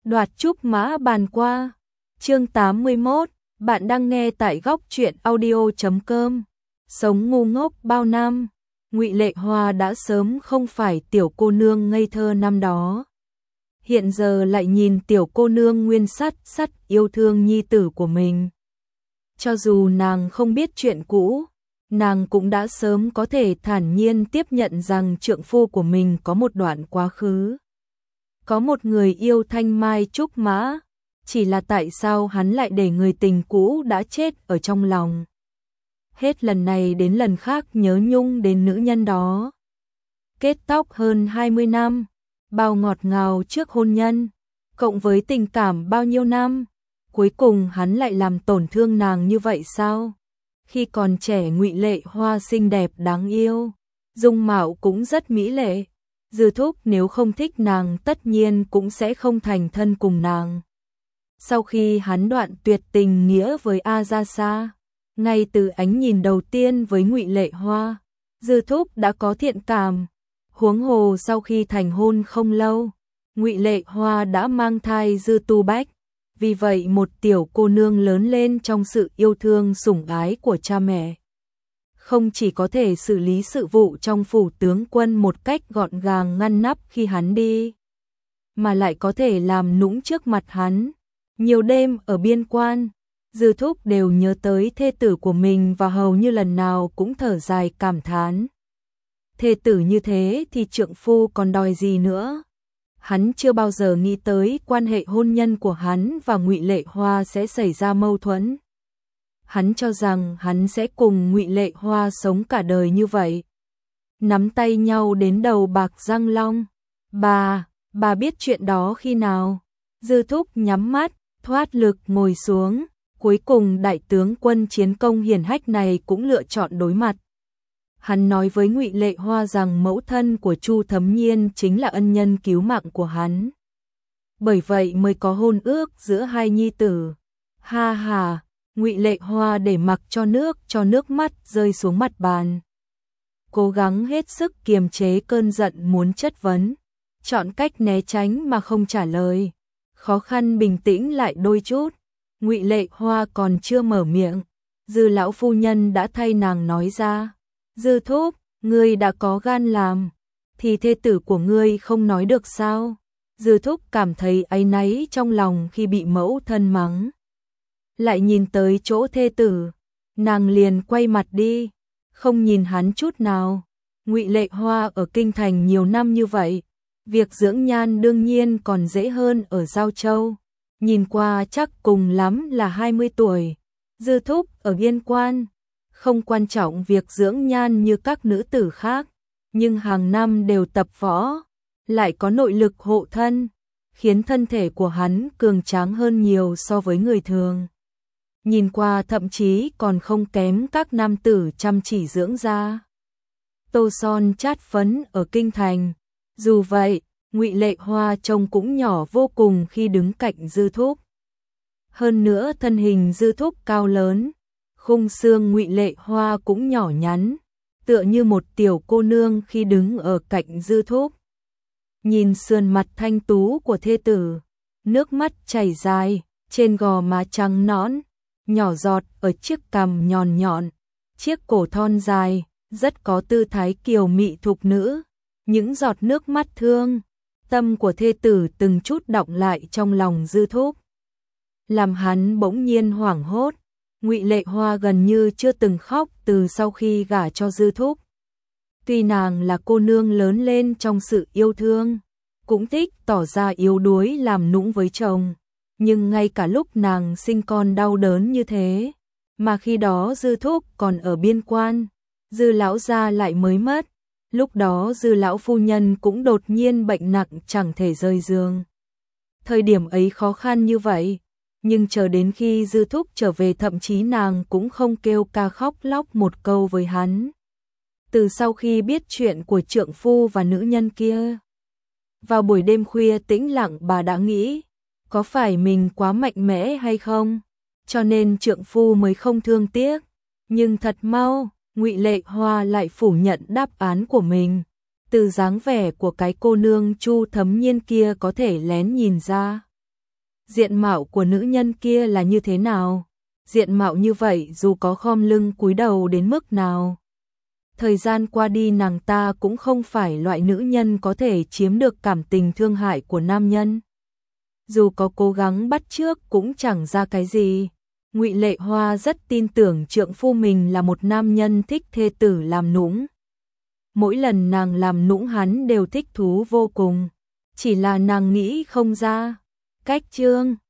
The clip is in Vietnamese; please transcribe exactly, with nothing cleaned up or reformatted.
Đoạt trúc mã bàn qua. Chương tám mươi mốt, bạn đang nghe tại góc truyện audio chấm com. Sống ngu ngốc bao năm, Ngụy Lệ Hoa đã sớm không phải tiểu cô nương ngây thơ năm đó. Hiện giờ lại nhìn tiểu cô nương nguyên sắt sắt yêu thương nhi tử của mình. Cho dù nàng không biết chuyện cũ, nàng cũng đã sớm có thể thản nhiên tiếp nhận rằng trượng phu của mình có một đoạn quá khứ. Có một người yêu thanh mai trúc mã, chỉ là tại sao hắn lại để người tình cũ đã chết ở trong lòng. Hết lần này đến lần khác nhớ nhung đến nữ nhân đó. Kết tóc hơn hai mươi năm, bao ngọt ngào trước hôn nhân, cộng với tình cảm bao nhiêu năm, cuối cùng hắn lại làm tổn thương nàng như vậy sao? Khi còn trẻ Ngụy Lệ Hoa xinh đẹp đáng yêu, dung mạo cũng rất mỹ lệ. Dư Thúc nếu không thích nàng tất nhiên cũng sẽ không thành thân cùng nàng. Sau khi hắn đoạn tuyệt tình nghĩa với A Gia Sa, ngay từ ánh nhìn đầu tiên với Ngụy Lệ Hoa, Dư Thúc đã có thiện cảm. Huống hồ sau khi thành hôn không lâu, Ngụy Lệ Hoa đã mang thai Dư Tu Bách. Vì vậy một tiểu cô nương lớn lên trong sự yêu thương sủng ái của cha mẹ, không chỉ có thể xử lý sự vụ trong phủ tướng quân một cách gọn gàng ngăn nắp khi hắn đi, mà lại có thể làm nũng trước mặt hắn. Nhiều đêm ở biên quan, Dư Thúc đều nhớ tới thê tử của mình và hầu như lần nào cũng thở dài cảm thán. Thê tử như thế thì trượng phu còn đòi gì nữa? Hắn chưa bao giờ nghĩ tới quan hệ hôn nhân của hắn và Ngụy Lệ Hoa sẽ xảy ra mâu thuẫn. Hắn cho rằng hắn sẽ cùng Ngụy Lệ Hoa sống cả đời như vậy, nắm tay nhau đến đầu bạc răng long. Bà, bà biết chuyện đó khi nào? Dư Thúc nhắm mắt, thoát lực ngồi xuống. Cuối cùng đại tướng quân chiến công hiển hách này cũng lựa chọn đối mặt. Hắn nói với Ngụy Lệ Hoa rằng mẫu thân của Chu Thấm Nhiên chính là ân nhân cứu mạng của hắn. Bởi vậy mới có hôn ước giữa hai nhi tử. Ha ha, Ngụy Lệ Hoa để mặc cho nước cho nước mắt rơi xuống mặt bàn. Cố gắng hết sức kiềm chế cơn giận muốn chất vấn, chọn cách né tránh mà không trả lời. Khó khăn bình tĩnh lại đôi chút, Ngụy Lệ Hoa còn chưa mở miệng, Dư lão phu nhân đã thay nàng nói ra. Dư Thúc, ngươi đã có gan làm, thì thê tử của ngươi không nói được sao? Dư Thúc cảm thấy áy náy trong lòng khi bị mẫu thân mắng. Lại nhìn tới chỗ thê tử, nàng liền quay mặt đi, không nhìn hắn chút nào. Ngụy Lệ Hoa ở kinh thành nhiều năm như vậy, việc dưỡng nhan đương nhiên còn dễ hơn ở Giao Châu. Nhìn qua chắc cùng lắm là hai mươi tuổi. Dư Thúc ở biên quan, không quan trọng việc dưỡng nhan như các nữ tử khác, nhưng hàng năm đều tập võ, lại có nội lực hộ thân, khiến thân thể của hắn cường tráng hơn nhiều so với người thường. Nhìn qua thậm chí còn không kém các nam tử chăm chỉ dưỡng da. Tô son chát phấn ở kinh thành, dù vậy, Ngụy Lệ Hoa trông cũng nhỏ vô cùng khi đứng cạnh Dư Thúc. Hơn nữa thân hình Dư Thúc cao lớn, khung xương Ngụy Lệ Hoa cũng nhỏ nhắn, tựa như một tiểu cô nương khi đứng ở cạnh Dư Thúc. Nhìn sườn mặt thanh tú của thê tử, nước mắt chảy dài, trên gò má trắng nõn, nhỏ giọt ở chiếc cằm nhọn nhọn, chiếc cổ thon dài, rất có tư thái kiều mị thục nữ. Những giọt nước mắt thương tâm của thê tử từng chút đọng lại trong lòng Dư Thúc, làm hắn bỗng nhiên hoảng hốt. Ngụy Lệ Hoa gần như chưa từng khóc từ sau khi gả cho Dư Thúc. Tuy nàng là cô nương lớn lên trong sự yêu thương, cũng thích tỏ ra yếu đuối làm nũng với chồng, nhưng ngay cả lúc nàng sinh con đau đớn như thế, mà khi đó Dư Thúc còn ở biên quan, Dư lão gia lại mới mất. Lúc đó Dư lão phu nhân cũng đột nhiên bệnh nặng chẳng thể rời giường. Thời điểm ấy khó khăn như vậy, nhưng chờ đến khi Dư Thúc trở về thậm chí nàng cũng không kêu ca khóc lóc một câu với hắn. Từ sau khi biết chuyện của trượng phu và nữ nhân kia, vào buổi đêm khuya tĩnh lặng bà đã nghĩ, có phải mình quá mạnh mẽ hay không, cho nên trượng phu mới không thương tiếc. Nhưng thật mau, Ngụy Lệ Hoa lại phủ nhận đáp án của mình. Từ dáng vẻ của cái cô nương Chu Thấm Nhiên kia có thể lén nhìn ra, diện mạo của nữ nhân kia là như thế nào? Diện mạo như vậy dù có khom lưng cúi đầu đến mức nào. Thời gian qua đi nàng ta cũng không phải loại nữ nhân có thể chiếm được cảm tình thương hại của nam nhân. Dù có cố gắng bắt chước cũng chẳng ra cái gì. Ngụy Lệ Hoa rất tin tưởng trượng phu mình là một nam nhân thích thê tử làm nũng. Mỗi lần nàng làm nũng hắn đều thích thú vô cùng. Chỉ là nàng nghĩ không ra cách. Chương